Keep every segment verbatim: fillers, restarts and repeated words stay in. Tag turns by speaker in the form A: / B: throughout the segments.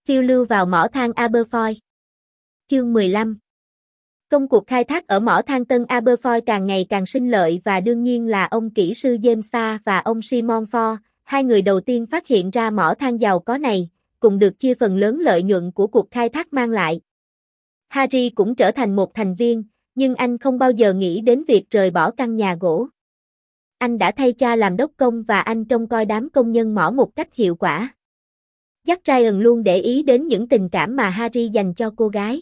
A: Phiêu lưu vào mỏ than Aberfoyle. Chương mười lăm. Công cuộc khai thác ở mỏ than Tân Aberfoyle càng ngày càng sinh lợi và đương nhiên là ông kỹ sư James Starr và ông Simon Ford, hai người đầu tiên phát hiện ra mỏ than giàu có này, cùng được chia phần lớn lợi nhuận của cuộc khai thác mang lại. Harry cũng trở thành một thành viên, nhưng anh không bao giờ nghĩ đến việc rời bỏ căn nhà gỗ. Anh đã thay cha làm đốc công và anh trông coi đám công nhân mỏ một cách hiệu quả. Jack Ryan luôn để ý đến những tình cảm mà Harry dành cho cô gái.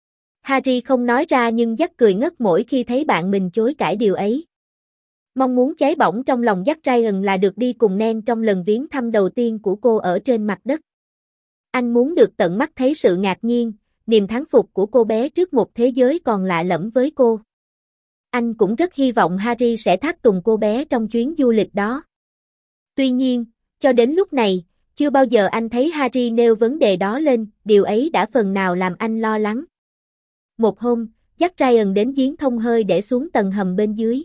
A: Harry không nói ra nhưng Jack cười ngất mỗi khi thấy bạn mình chối cãi điều ấy. Mong muốn cháy bỏng trong lòng Jack Ryan là được đi cùng Nan trong lần viếng thăm đầu tiên của cô ở trên mặt đất. Anh muốn được tận mắt thấy sự ngạc nhiên, niềm thán phục của cô bé trước một thế giới còn lạ lẫm với cô. Anh cũng rất hy vọng Harry sẽ tháp tùng cô bé trong chuyến du lịch đó. Tuy nhiên, cho đến lúc này, chưa bao giờ anh thấy Harry nêu vấn đề đó lên, điều ấy đã phần nào làm anh lo lắng. Một hôm, Jack Ryan đến giếng thông hơi để xuống tầng hầm bên dưới.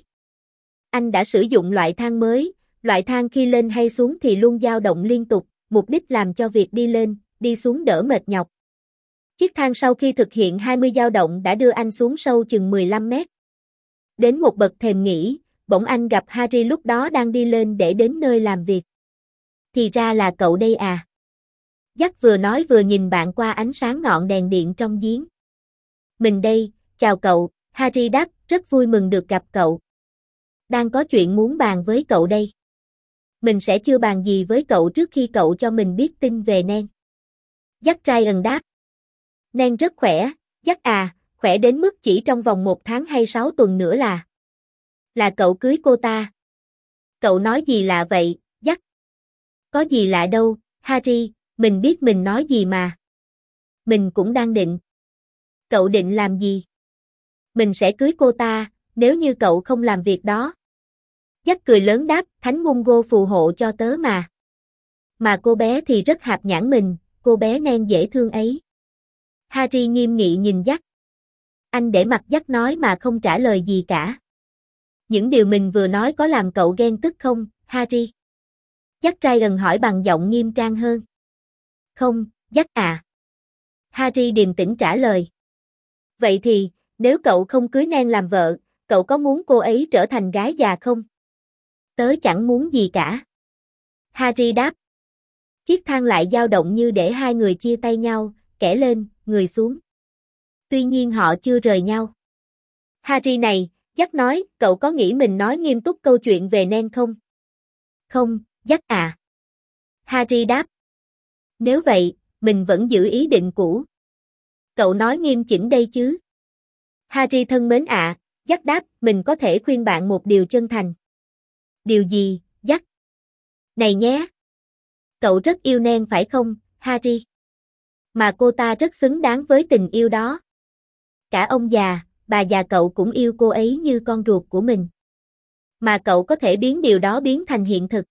A: Anh đã sử dụng loại thang mới, loại thang khi lên hay xuống thì luôn dao động liên tục, mục đích làm cho việc đi lên, đi xuống đỡ mệt nhọc. Chiếc thang sau khi thực hiện hai mươi dao động đã đưa anh xuống sâu chừng mười lăm mét. Đến một bậc thềm nghỉ, bỗng anh gặp Harry lúc đó đang đi lên để đến nơi làm việc. Thì ra là cậu đây à. Jack vừa nói vừa nhìn bạn qua ánh sáng ngọn đèn điện trong giếng. Mình đây, chào cậu, Harry đáp, rất vui mừng được gặp cậu. Đang có chuyện muốn bàn với cậu đây. Mình sẽ chưa bàn gì với cậu trước khi cậu cho mình biết tin về Nan. Jack Ryan đáp. Nan rất khỏe, Jack à, khỏe đến mức chỉ trong vòng một tháng hay sáu tuần nữa là. Là cậu cưới cô ta. Cậu nói gì lạ vậy, Jack? Có gì lạ đâu, Harry, mình biết mình nói gì mà. Mình cũng đang định. Cậu định làm gì? Mình sẽ cưới cô ta, nếu như cậu không làm việc đó. Jack cười lớn đáp, Thánh Mungo phù hộ cho tớ mà. Mà cô bé thì rất hạp nhãn mình, cô bé Nan dễ thương ấy. Harry nghiêm nghị nhìn Jack. Anh để mặt Jack nói mà không trả lời gì cả. Những điều mình vừa nói có làm cậu ghen tức không, Harry? Jack Ryan hỏi bằng giọng nghiêm trang hơn. Không, Jack à. Harry điềm tĩnh trả lời. Vậy thì, nếu cậu không cưới Nan làm vợ, cậu có muốn cô ấy trở thành gái già không? Tớ chẳng muốn gì cả. Harry đáp. Chiếc thang lại dao động như để hai người chia tay nhau, kẻ lên, người xuống. Tuy nhiên họ chưa rời nhau. Harry này, Jack nói, cậu có nghĩ mình nói nghiêm túc câu chuyện về Nan không? Không, Jack à. Harry đáp. Nếu vậy, mình vẫn giữ ý định cũ. Cậu nói nghiêm chỉnh đây chứ? Harry thân mến ạ, à, Jack đáp, mình có thể khuyên bạn một điều chân thành. Điều gì, Jack? Này nhé. Cậu rất yêu Nan phải không, Harry? Mà cô ta rất xứng đáng với tình yêu đó. Cả ông già, bà già cậu cũng yêu cô ấy như con ruột của mình. Mà cậu có thể biến điều đó biến thành hiện thực.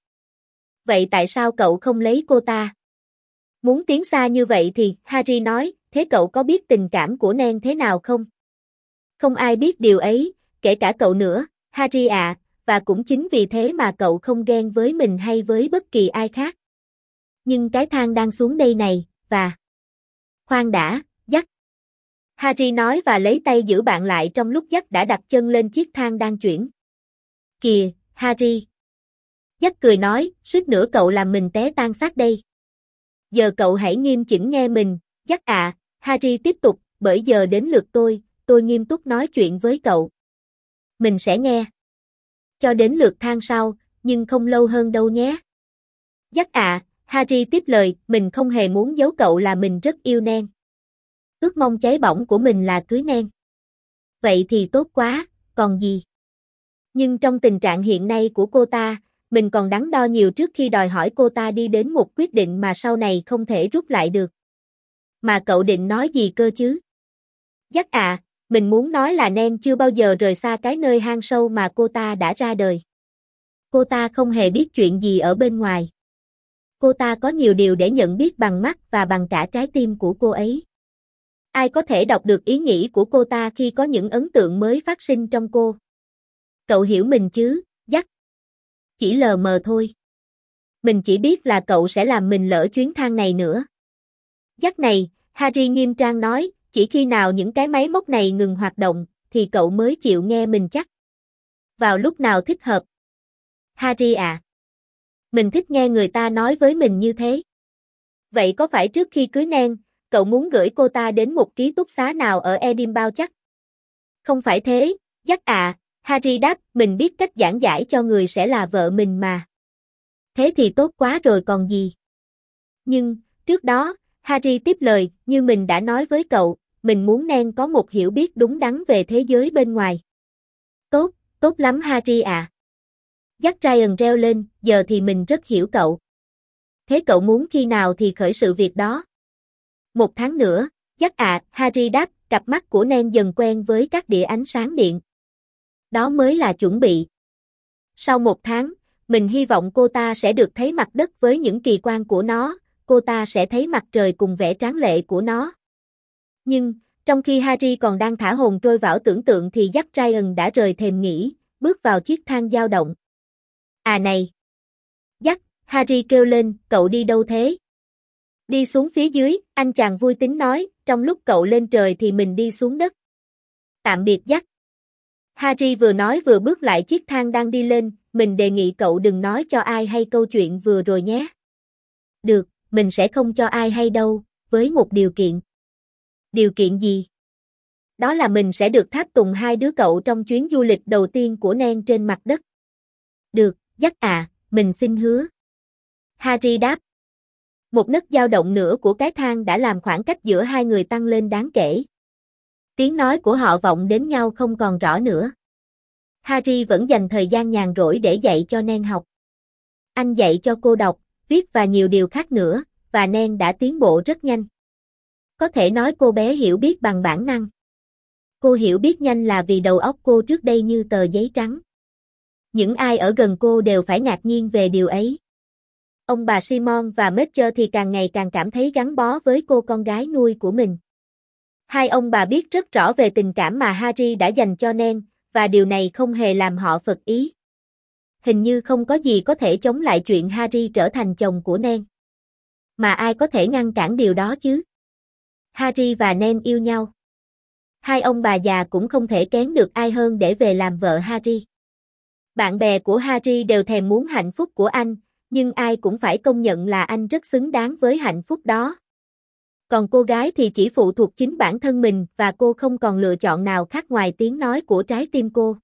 A: Vậy tại sao cậu không lấy cô ta? Muốn tiến xa như vậy thì, Harry nói, thế cậu có biết tình cảm của Nan thế nào không? Không ai biết điều ấy, kể cả cậu nữa, Harry ạ, à, và cũng chính vì thế mà cậu không ghen với mình hay với bất kỳ ai khác. Nhưng cái thang đang xuống đây này, và... Khoan đã, Jack. Harry nói và lấy tay giữ bạn lại trong lúc Jack đã đặt chân lên chiếc thang đang chuyển. Kìa, Harry. Jack cười nói, suýt nữa cậu làm mình té tan xác đây. Giờ cậu hãy nghiêm chỉnh nghe mình, Jack à, Harry tiếp tục, bởi giờ đến lượt tôi, tôi nghiêm túc nói chuyện với cậu. Mình sẽ nghe. Cho đến lượt thang sau, nhưng không lâu hơn đâu nhé. Jack à, Harry tiếp lời, mình không hề muốn giấu cậu là mình rất yêu Nan. Ước mong cháy bỏng của mình là cưới Nan. Vậy thì tốt quá, còn gì? Nhưng trong tình trạng hiện nay của cô ta, mình còn đắn đo nhiều trước khi đòi hỏi cô ta đi đến một quyết định mà sau này không thể rút lại được. Mà cậu định nói gì cơ chứ? Jack à, mình muốn nói là Nan chưa bao giờ rời xa cái nơi hang sâu mà cô ta đã ra đời. Cô ta không hề biết chuyện gì ở bên ngoài. Cô ta có nhiều điều để nhận biết bằng mắt và bằng cả trái tim của cô ấy. Ai có thể đọc được ý nghĩ của cô ta khi có những ấn tượng mới phát sinh trong cô? Cậu hiểu mình chứ, Jack? Chỉ lờ mờ thôi. Mình chỉ biết là cậu sẽ làm mình lỡ chuyến thang này nữa. Dắt này, Harry nghiêm trang nói, chỉ khi nào những cái máy móc này ngừng hoạt động, thì cậu mới chịu nghe mình chắc. Vào lúc nào thích hợp? Harry à. Mình thích nghe người ta nói với mình như thế. Vậy có phải trước khi cưới Nan, cậu muốn gửi cô ta đến một ký túc xá nào ở Edinburgh chắc? Không phải thế, Dắt à, Harry đáp, mình biết cách giảng giải cho người sẽ là vợ mình mà. Thế thì tốt quá rồi còn gì. Nhưng, trước đó, Harry tiếp lời, như mình đã nói với cậu, mình muốn Nan có một hiểu biết đúng đắn về thế giới bên ngoài. Tốt, tốt lắm Harry à. Dắt Ryan reo lên, giờ thì mình rất hiểu cậu. Thế cậu muốn khi nào thì khởi sự việc đó? Một tháng nữa, Dắt à, Harry đáp, cặp mắt của Nan dần quen với các đĩa ánh sáng điện. Đó mới là chuẩn bị. Sau một tháng, mình hy vọng cô ta sẽ được thấy mặt đất với những kỳ quan của nó, cô ta sẽ thấy mặt trời cùng vẻ tráng lệ của nó. Nhưng, trong khi Harry còn đang thả hồn trôi vào tưởng tượng thì Dắt Ryan đã rời thềm nghỉ, bước vào chiếc thang dao động. À này! Dắt, Harry kêu lên, cậu đi đâu thế? Đi xuống phía dưới, anh chàng vui tính nói, trong lúc cậu lên trời thì mình đi xuống đất. Tạm biệt Dắt. Harry vừa nói vừa bước lại chiếc thang đang đi lên, mình đề nghị cậu đừng nói cho ai hay câu chuyện vừa rồi nhé. Được, mình sẽ không cho ai hay đâu, với một điều kiện. Điều kiện gì? Đó là mình sẽ được tháp tùng hai đứa cậu trong chuyến du lịch đầu tiên của Nan trên mặt đất. Được, Dắt à, mình xin hứa. Harry đáp. Một nấc dao động nữa của cái thang đã làm khoảng cách giữa hai người tăng lên đáng kể. Tiếng nói của họ vọng đến nhau không còn rõ nữa. Harry vẫn dành thời gian nhàn rỗi để dạy cho Nan học. Anh dạy cho cô đọc, viết và nhiều điều khác nữa, và Nan đã tiến bộ rất nhanh. Có thể nói cô bé hiểu biết bằng bản năng. Cô hiểu biết nhanh là vì đầu óc cô trước đây như tờ giấy trắng. Những ai ở gần cô đều phải ngạc nhiên về điều ấy. Ông bà Simon và Mitchell thì càng ngày càng cảm thấy gắn bó với cô con gái nuôi của mình. Hai ông bà biết rất rõ về tình cảm mà Harry đã dành cho Nan, và điều này không hề làm họ phật ý. Hình như không có gì có thể chống lại chuyện Harry trở thành chồng của Nan. Mà ai có thể ngăn cản điều đó chứ? Harry và Nan yêu nhau. Hai ông bà già cũng không thể kén được ai hơn để về làm vợ Harry. Bạn bè của Harry đều thèm muốn hạnh phúc của anh, nhưng ai cũng phải công nhận là anh rất xứng đáng với hạnh phúc đó. Còn cô gái thì chỉ phụ thuộc chính bản thân mình và cô không còn lựa chọn nào khác ngoài tiếng nói của trái tim cô.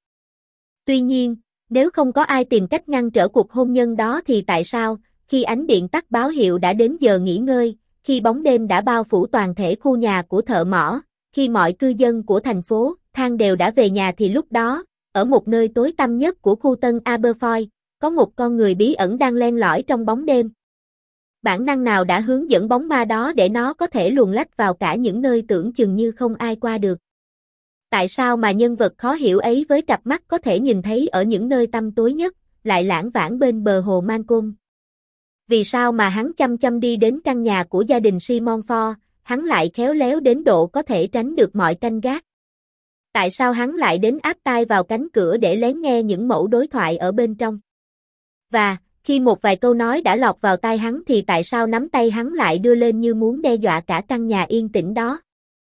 A: Tuy nhiên, nếu không có ai tìm cách ngăn trở cuộc hôn nhân đó thì tại sao, khi ánh điện tắt báo hiệu đã đến giờ nghỉ ngơi, khi bóng đêm đã bao phủ toàn thể khu nhà của thợ mỏ, khi mọi cư dân của thành phố, Thang đều đã về nhà thì lúc đó, ở một nơi tối tăm nhất của khu Tân Aberfoyle, có một con người bí ẩn đang len lỏi trong bóng đêm. Bản năng nào đã hướng dẫn bóng ma đó để nó có thể luồn lách vào cả những nơi tưởng chừng như không ai qua được? Tại sao mà nhân vật khó hiểu ấy với cặp mắt có thể nhìn thấy ở những nơi tăm tối nhất, lại lãng vãng bên bờ hồ Malcolm? Vì sao mà hắn chăm chăm đi đến căn nhà của gia đình Simon Ford, hắn lại khéo léo đến độ có thể tránh được mọi canh gác? Tại sao hắn lại đến áp tai vào cánh cửa để lén nghe những mẩu đối thoại ở bên trong? Và, khi một vài câu nói đã lọt vào tai hắn thì tại sao nắm tay hắn lại đưa lên như muốn đe dọa cả căn nhà yên tĩnh đó?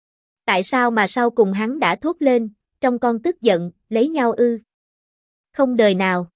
A: Tại sao mà sau cùng hắn đã thốt lên, trong con tức giận, lấy nhau ư? Không đời nào.